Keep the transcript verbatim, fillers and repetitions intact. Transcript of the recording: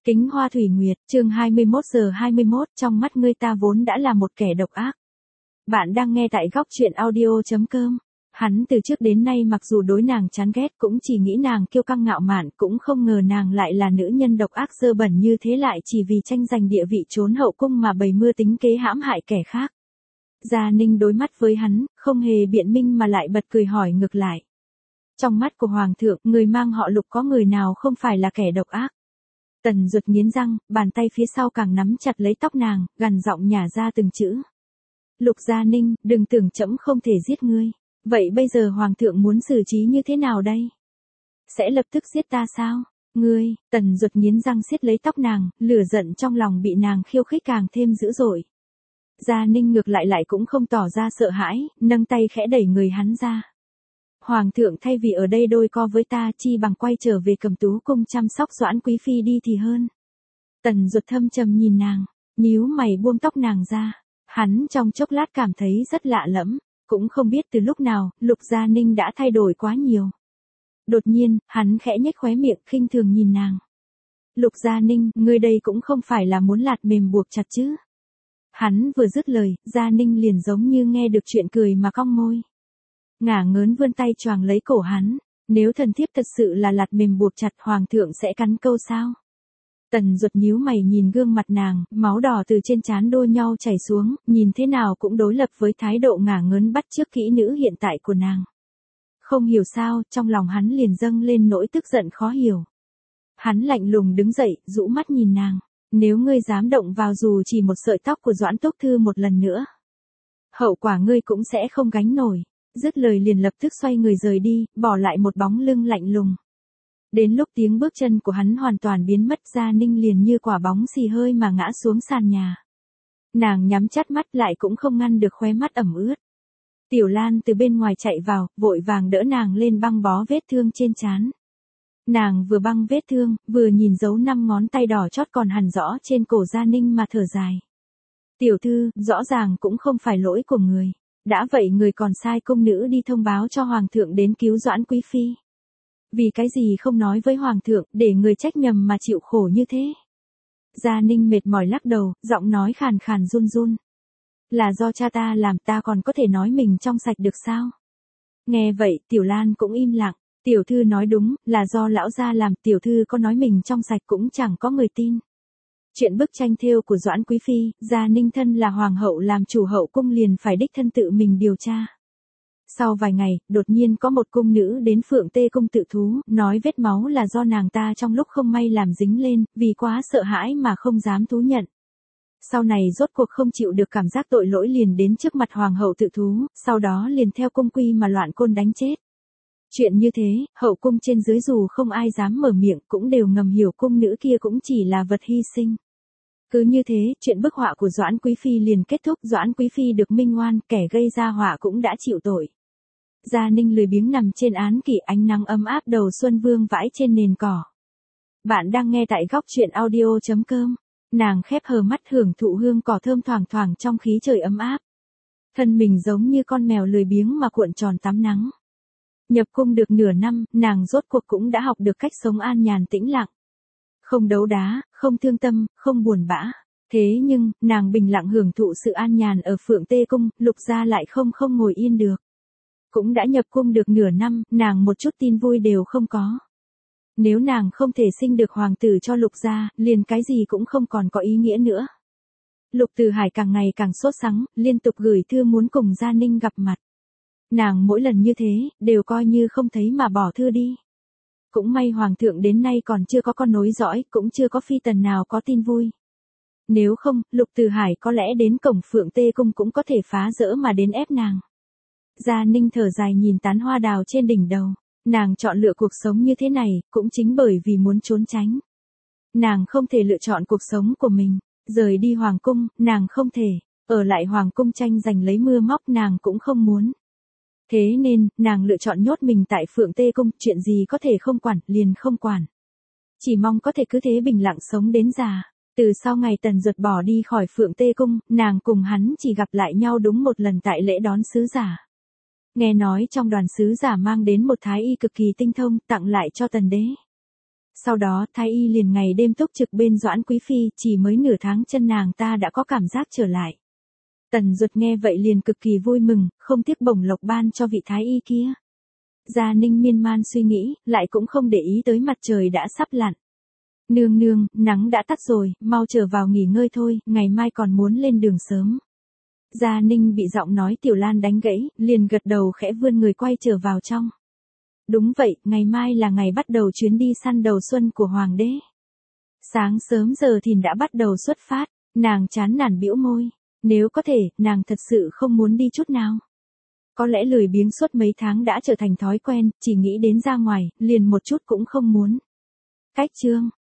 Kính Hoa Thủy Nguyệt, chương hai mươi mốt giờ hai mươi mốt, trong mắt ngươi ta vốn đã là một kẻ độc ác. Bạn đang nghe tại góc truyện audio chấm com. Hắn từ trước đến nay mặc dù đối nàng chán ghét cũng chỉ nghĩ nàng kiêu căng ngạo mạn, cũng không ngờ nàng lại là nữ nhân độc ác dơ bẩn như thế, lại chỉ vì tranh giành địa vị trốn hậu cung mà bày mưu tính kế hãm hại kẻ khác. Gia Ninh đối mắt với hắn, không hề biện minh mà lại bật cười hỏi ngược lại. Trong mắt của Hoàng thượng, người mang họ Lục có người nào không phải là kẻ độc ác? Tần Duật nghiến răng, bàn tay phía sau càng nắm chặt lấy tóc nàng, gằn giọng nhả ra từng chữ. Lục Gia Ninh, đừng tưởng trẫm không thể giết ngươi. Vậy bây giờ Hoàng thượng muốn xử trí như thế nào đây? Sẽ lập tức giết ta sao? Ngươi, Tần Duật nghiến răng siết lấy tóc nàng, lửa giận trong lòng bị nàng khiêu khích càng thêm dữ dội. Gia Ninh ngược lại lại cũng không tỏ ra sợ hãi, nâng tay khẽ đẩy người hắn ra. Hoàng thượng thay vì ở đây đôi co với ta, chi bằng quay trở về Cẩm Tú cung chăm sóc Doãn quý phi đi thì hơn. Tần Duật thâm trầm nhìn nàng, nhíu mày buông tóc nàng ra. Hắn trong chốc lát cảm thấy rất lạ lẫm, cũng không biết từ lúc nào, Lục Gia Ninh đã thay đổi quá nhiều. Đột nhiên, hắn khẽ nhếch khóe miệng khinh thường nhìn nàng. Lục Gia Ninh, ngươi đây cũng không phải là muốn lạt mềm buộc chặt chứ? Hắn vừa dứt lời, Gia Ninh liền giống như nghe được chuyện cười mà cong môi. Ngả ngớn vươn tay choàng lấy cổ hắn, nếu thần thiếp thật sự là lạt mềm buộc chặt, Hoàng thượng sẽ cắn câu sao? Tần Duật nhíu mày nhìn gương mặt nàng, máu đỏ từ trên trán đua nhau chảy xuống, nhìn thế nào cũng đối lập với thái độ ngả ngớn bắt chước kỹ nữ hiện tại của nàng. Không hiểu sao, trong lòng hắn liền dâng lên nỗi tức giận khó hiểu. Hắn lạnh lùng đứng dậy, rũ mắt nhìn nàng, nếu ngươi dám động vào dù chỉ một sợi tóc của Doãn Túc Thư một lần nữa, hậu quả ngươi cũng sẽ không gánh nổi. Dứt lời liền lập tức xoay người rời đi, bỏ lại một bóng lưng lạnh lùng. Đến lúc tiếng bước chân của hắn hoàn toàn biến mất, Gia Ninh liền như quả bóng xì hơi mà ngã xuống sàn nhà. Nàng nhắm chặt mắt lại cũng không ngăn được khóe mắt ẩm ướt. Tiểu Lan từ bên ngoài chạy vào, vội vàng đỡ nàng lên băng bó vết thương trên trán. Nàng vừa băng vết thương, vừa nhìn dấu năm ngón tay đỏ chót còn hằn rõ trên cổ Gia Ninh mà thở dài. Tiểu thư, rõ ràng cũng không phải lỗi của người. Đã vậy người còn sai cung nữ đi thông báo cho Hoàng thượng đến cứu Doãn quý phi. Vì cái gì không nói với Hoàng thượng, để người trách nhầm mà chịu khổ như thế? Gia Ninh mệt mỏi lắc đầu, giọng nói khàn khàn run run. Là do cha ta làm, ta còn có thể nói mình trong sạch được sao? Nghe vậy, Tiểu Lan cũng im lặng. Tiểu thư nói đúng, là do lão gia làm, tiểu thư có nói mình trong sạch cũng chẳng có người tin. Chuyện bức tranh thêu của Doãn quý phi, Gia Ninh thân là hoàng hậu làm chủ hậu cung liền phải đích thân tự mình điều tra. Sau vài ngày, đột nhiên có một cung nữ đến Phượng Tê cung tự thú, nói vết máu là do nàng ta trong lúc không may làm dính lên, vì quá sợ hãi mà không dám thú nhận. Sau này rốt cuộc không chịu được cảm giác tội lỗi liền đến trước mặt hoàng hậu tự thú, sau đó liền theo cung quy mà loạn côn đánh chết. Chuyện như thế, hậu cung trên dưới dù không ai dám mở miệng cũng đều ngầm hiểu cung nữ kia cũng chỉ là vật hy sinh. Cứ như thế, chuyện bức họa của Doãn quý phi liền kết thúc, Doãn quý phi được minh oan, kẻ gây ra họa cũng đã chịu tội. Gia Ninh lười biếng nằm trên án kỷ, ánh nắng ấm áp đầu xuân vương vãi trên nền cỏ. Bạn đang nghe tại góc truyện audio chấm com. Nàng khép hờ mắt hưởng thụ hương cỏ thơm thoảng thoảng trong khí trời ấm áp. Thân mình giống như con mèo lười biếng mà cuộn tròn tắm nắng. Nhập cung được nửa năm, nàng rốt cuộc cũng đã học được cách sống an nhàn tĩnh lặng. Không đấu đá, không thương tâm, không buồn bã. Thế nhưng, nàng bình lặng hưởng thụ sự an nhàn ở Phượng Tê cung, Lục gia lại không không ngồi yên được. Cũng đã nhập cung được nửa năm, nàng một chút tin vui đều không có. Nếu nàng không thể sinh được hoàng tử cho Lục gia, liền cái gì cũng không còn có ý nghĩa nữa. Lục Từ Hải càng ngày càng sốt sắng, liên tục gửi thư muốn cùng Gia Ninh gặp mặt. Nàng mỗi lần như thế, đều coi như không thấy mà bỏ thư đi. Cũng may Hoàng thượng đến nay còn chưa có con nối dõi, cũng chưa có phi tần nào có tin vui. Nếu không, Lục Từ Hải có lẽ đến cổng Phượng Tê cung cũng có thể phá rỡ mà đến ép nàng. Gia Ninh thở dài nhìn tán hoa đào trên đỉnh đầu. Nàng chọn lựa cuộc sống như thế này, cũng chính bởi vì muốn trốn tránh. Nàng không thể lựa chọn cuộc sống của mình. Rời đi Hoàng cung, nàng không thể. Ở lại Hoàng cung tranh giành lấy mưa móc nàng cũng không muốn. Thế nên, nàng lựa chọn nhốt mình tại Phượng Tê cung, chuyện gì có thể không quản, liền không quản. Chỉ mong có thể cứ thế bình lặng sống đến già. Từ sau ngày Tần Duật bỏ đi khỏi Phượng Tê cung, nàng cùng hắn chỉ gặp lại nhau đúng một lần tại lễ đón sứ giả. Nghe nói trong đoàn sứ giả mang đến một thái y cực kỳ tinh thông, tặng lại cho Tần đế. Sau đó Thái y liền ngày đêm túc trực bên Doãn Quý Phi, chỉ mới nửa tháng chân nàng ta đã có cảm giác trở lại. Tần Duật nghe vậy liền cực kỳ vui mừng, không tiếc bổng lộc ban cho vị Thái y kia. Gia Ninh miên man suy nghĩ, lại cũng không để ý tới mặt trời đã sắp lặn. Nương nương, nắng đã tắt rồi, mau trở vào nghỉ ngơi thôi, ngày mai còn muốn lên đường sớm. Gia Ninh bị giọng nói Tiểu Lan đánh gãy, liền gật đầu khẽ vươn người quay trở vào trong. Đúng vậy, ngày mai là ngày bắt đầu chuyến đi săn đầu xuân của Hoàng đế. Sáng sớm giờ thìn đã bắt đầu xuất phát, nàng chán nản bĩu môi. Nếu có thể, nàng thật sự không muốn đi chút nào. Có lẽ lười biếng suốt mấy tháng đã trở thành thói quen, chỉ nghĩ đến ra ngoài, liền một chút cũng không muốn. Cách chương